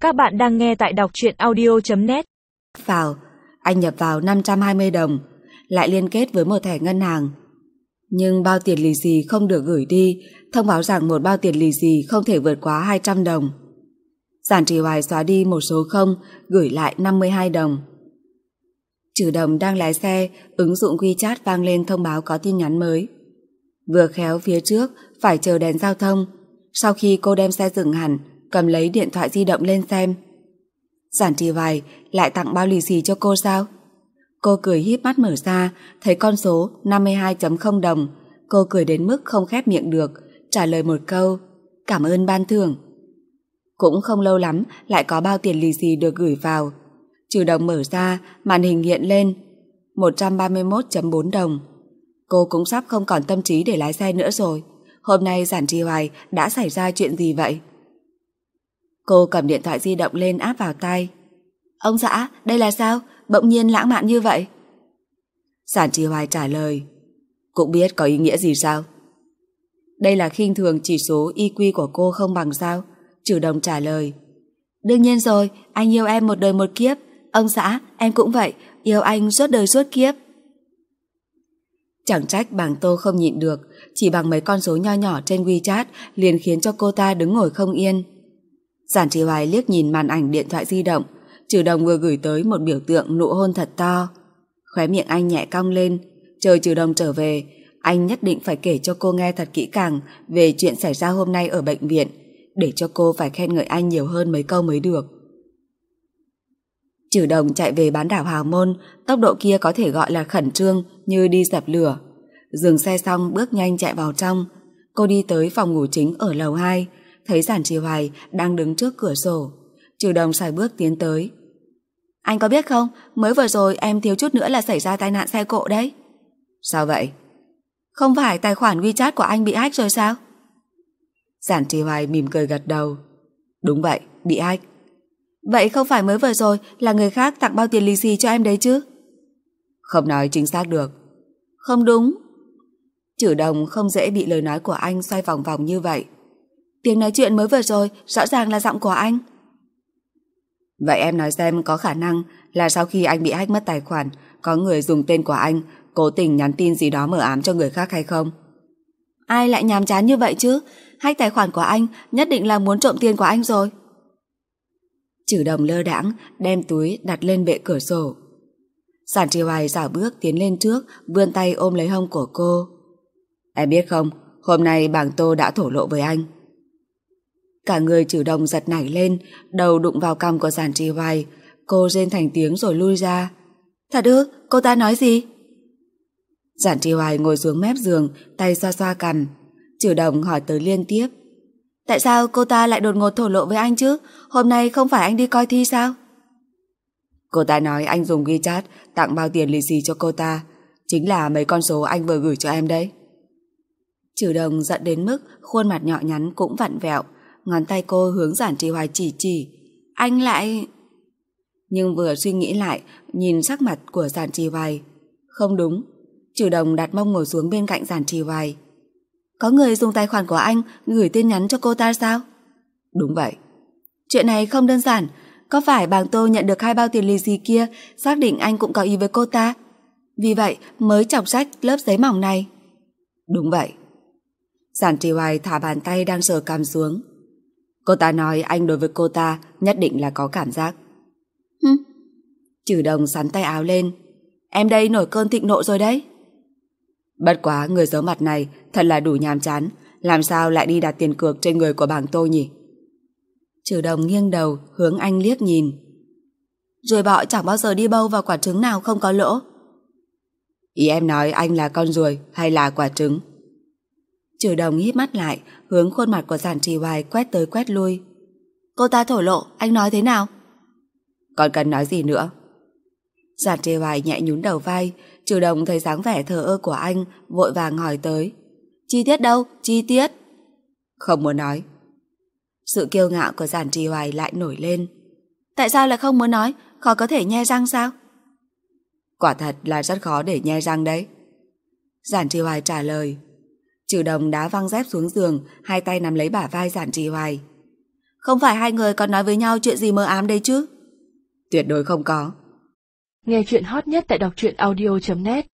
Các bạn đang nghe tại đọc truyện audio.net. Anh nhập vào 520 đồng, lại liên kết với một thẻ ngân hàng. Nhưng bao tiền lì xì không được gửi đi, thông báo rằng một bao tiền lì xì không thể vượt quá 200 đồng. Giản Trì Hoài xóa đi một số không, gửi lại 52 đồng. Trừ Đồng đang lái xe, ứng dụng WeChat vang lên thông báo có tin nhắn mới. Vừa khéo phía trước phải chờ đèn giao thông. Sau khi cô đem xe dừng hẳn, cầm lấy điện thoại di động lên xem. Giản Trì Hoài lại tặng bao lì xì cho cô sao? Cô cười híp mắt mở ra, thấy con số 52.0 đồng. Cô cười đến mức không khép miệng được, trả lời một câu: cảm ơn ban thưởng. Cũng không lâu lắm lại có bao tiền lì xì được gửi vào. Trừ Đồng mở ra, màn hình hiện lên 131.4 đồng. Cô cũng sắp không còn tâm trí để lái xe nữa rồi. Hôm nay Giản Trì Hoài đã xảy ra chuyện gì vậy? Cô cầm điện thoại di động lên áp vào tai. Ông xã, đây là sao? Bỗng nhiên lãng mạn như vậy. Giản Trì Hoài trả lời: cũng biết có ý nghĩa gì sao? Đây là khinh thường chỉ số IQ của cô không bằng sao? Trừ Đồng trả lời: đương nhiên rồi, anh yêu em một đời một kiếp. Ông xã, em cũng vậy, yêu anh suốt đời suốt kiếp. Chẳng trách Bàng Tô không nhịn được, chỉ bằng mấy con số nho nhỏ trên WeChat liền khiến cho cô ta đứng ngồi không yên. Giản Trì Hoài liếc nhìn màn ảnh điện thoại di động. Trừ Đồng vừa gửi tới một biểu tượng nụ hôn thật to. Khóe miệng anh nhẹ cong lên. Chờ Trừ Đồng trở về, anh nhất định phải kể cho cô nghe thật kỹ càng về chuyện xảy ra hôm nay ở bệnh viện, để cho cô phải khen ngợi anh nhiều hơn mấy câu mới được. Trừ Đồng chạy về bán đảo Hào Môn, tốc độ kia có thể gọi là khẩn trương như đi dập lửa. Dừng xe xong bước nhanh chạy vào trong. Cô đi tới phòng ngủ chính ở lầu 2, thấy Giản Trì Hoài đang đứng trước cửa sổ. Trừ Đồng sải bước tiến tới. Anh có biết không, mới vừa rồi em thiếu chút nữa là xảy ra tai nạn xe cộ đấy. Sao vậy? Không phải tài khoản WeChat của anh bị hack rồi sao? Giản Trì Hoài mỉm cười gật đầu. Đúng vậy, bị hack. Vậy không phải mới vừa rồi là người khác tặng bao tiền lì xì cho em đấy chứ? Không nói chính xác được. Không đúng. Trừ Đồng không dễ bị lời nói của anh xoay vòng vòng như vậy. Tiếng nói chuyện mới vừa rồi rõ ràng là giọng của anh. Vậy em nói xem, có khả năng là sau khi anh bị hack mất tài khoản, có người dùng tên của anh cố tình nhắn tin gì đó mờ ám cho người khác hay không? Ai lại nhàm chán như vậy chứ? Hack tài khoản của anh nhất định là muốn trộm tiền của anh rồi. Trừ Đồng lơ đãng đem túi đặt lên bệ cửa sổ. Giản Trì Hoài dạo bước tiến lên trước, vươn tay ôm lấy hông của cô. Em biết không, hôm nay Bàng Tô đã thổ lộ với anh. Cả người Trừ Đồng giật nảy lên, đầu đụng vào cằm của Giản Trì Hoài. Cô rên thành tiếng rồi lui ra. Thật ư? Cô ta nói gì? Giản Trì Hoài ngồi xuống mép giường, tay xoa xoa cằm. Trừ Đồng hỏi tới liên tiếp. Tại sao cô ta lại đột ngột thổ lộ với anh chứ? Hôm nay không phải anh đi coi thi sao? Cô ta nói anh dùng WeChat tặng bao tiền lì xì cho cô ta, chính là mấy con số anh vừa gửi cho em đấy. Trừ Đồng giận đến mức khuôn mặt nhỏ nhắn cũng vặn vẹo. Ngón tay cô hướng Giản Trì Hoài chỉ. Anh lại... Nhưng vừa suy nghĩ lại, nhìn sắc mặt của Giản Trì Hoài. Không đúng. Trừ Đồng đặt mông ngồi xuống bên cạnh Giản Trì Hoài. Có người dùng tài khoản của anh gửi tin nhắn cho cô ta sao? Đúng vậy. Chuyện này không đơn giản. Có phải Bàng Tô nhận được 2 bao tiền lì xì kia xác định anh cũng có ý với cô ta, vì vậy mới chọc rách lớp giấy mỏng này? Đúng vậy. Giản Trì Hoài thả bàn tay đang sờ cằm xuống. Cô ta nói anh đối với cô ta nhất định là có cảm giác. Trừ Đồng sắn tay áo lên. Em đây nổi cơn thịnh nộ rồi đấy. Bất quá người giấu mặt này thật là đủ nhàm chán, làm sao lại đi đặt tiền cược trên người của Bàng Tô nhỉ? Trừ Đồng nghiêng đầu hướng anh liếc nhìn. Ruồi bọ chẳng bao giờ đi bâu vào quả trứng nào không có lỗ. Ý em nói anh là con ruồi hay là quả trứng? Trừ Đồng híp mắt lại, hướng khuôn mặt của Giản Trì Hoài quét tới quét lui. Cô ta thổ lộ, anh nói thế nào? Còn cần nói gì nữa? Giản Trì Hoài nhẹ nhún đầu vai. Trừ Đồng thấy dáng vẻ thờ ơ của anh, vội vàng hỏi tới. Chi tiết đâu? Chi tiết? Không muốn nói. Sự kiêu ngạo của Giản Trì Hoài lại nổi lên. Tại sao lại không muốn nói? Khó có thể nhe răng sao? Quả thật là rất khó để nhe răng đấy. Giản Trì Hoài trả lời. Trừ Đồng đá văng dép xuống giường, hai tay nắm lấy bả vai Giản Trì Hoài. Không phải hai người còn nói với nhau chuyện gì mơ ám đấy chứ? Tuyệt đối không có. Nghe chuyện hot nhất tại đọc truyện audio.net